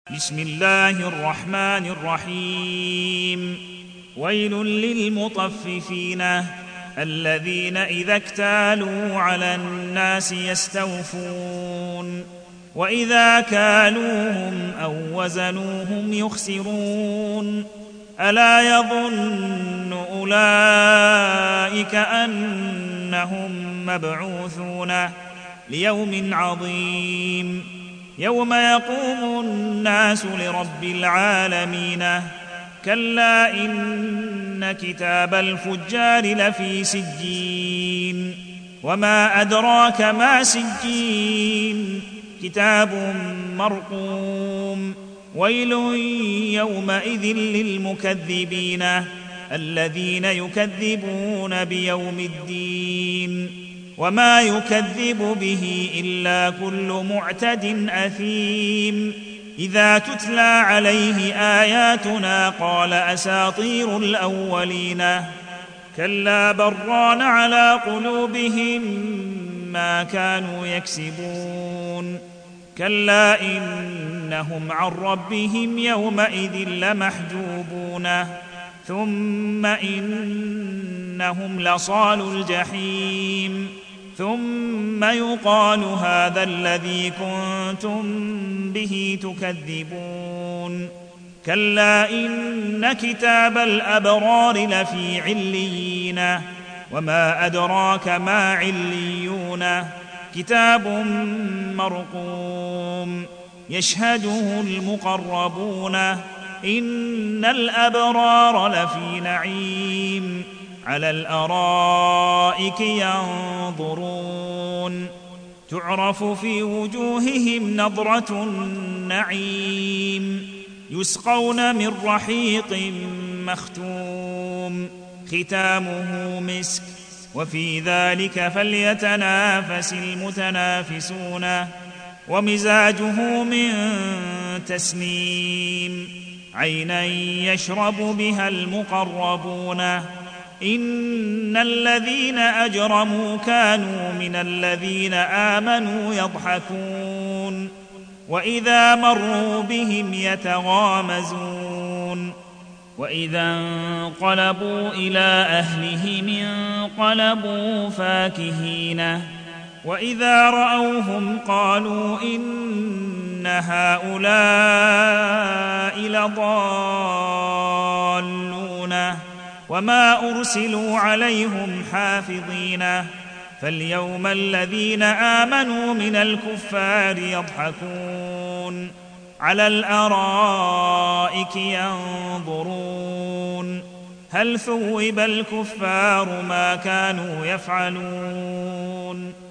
بسم الله الرحمن الرحيم. ويل للمطففين الذين إذا اكتالوا على الناس يستوفون وإذا كالوهم أو وزنوهم يخسرون ألا يظن أولئك أنهم مبعوثون ليوم عظيم يوم يقوم الناس لرب العالمين كلا إن كتاب الفجار لفي سجين وما أدراك ما سجين كتاب مرقوم ويل يومئذ للمكذبين الذين يكذبون بيوم الدين وما يكذب به إلا كل معتد أثيم إذا تتلى عليه آياتنا قال أساطير الأولين كلا بران على قلوبهم ما كانوا يكسبون كلا إنهم عن ربهم يومئذ لمحجوبون ثم إنهم لصالوا الجحيم ثم يقال هذا الذي كنتم به تكذبون كلا إن كتاب الأبرار لفي عليين وما أدراك ما عليون كتاب مرقوم يشهده المقربون إن الأبرار لفي نعيم على الأرائك ينظرون تعرف في وجوههم نضرة النعيم يسقون من رحيق مختوم ختامه مسك وفي ذلك فليتنافس المتنافسون ومزاجه من تسنيم عينا يشرب بها المقربون إن الذين أجرموا كانوا من الذين آمنوا يضحكون وإذا مروا بهم يتغامزون وإذا انقلبوا إلى أهلهم انقلبوا فاكهين وإذا رأوهم قالوا إن هؤلاء لضالون وما أرسلوا عليهم حافظين فاليوم الذين آمنوا من الكفار يضحكون على الأرائك ينظرون هل ثوب الكفار ما كانوا يفعلون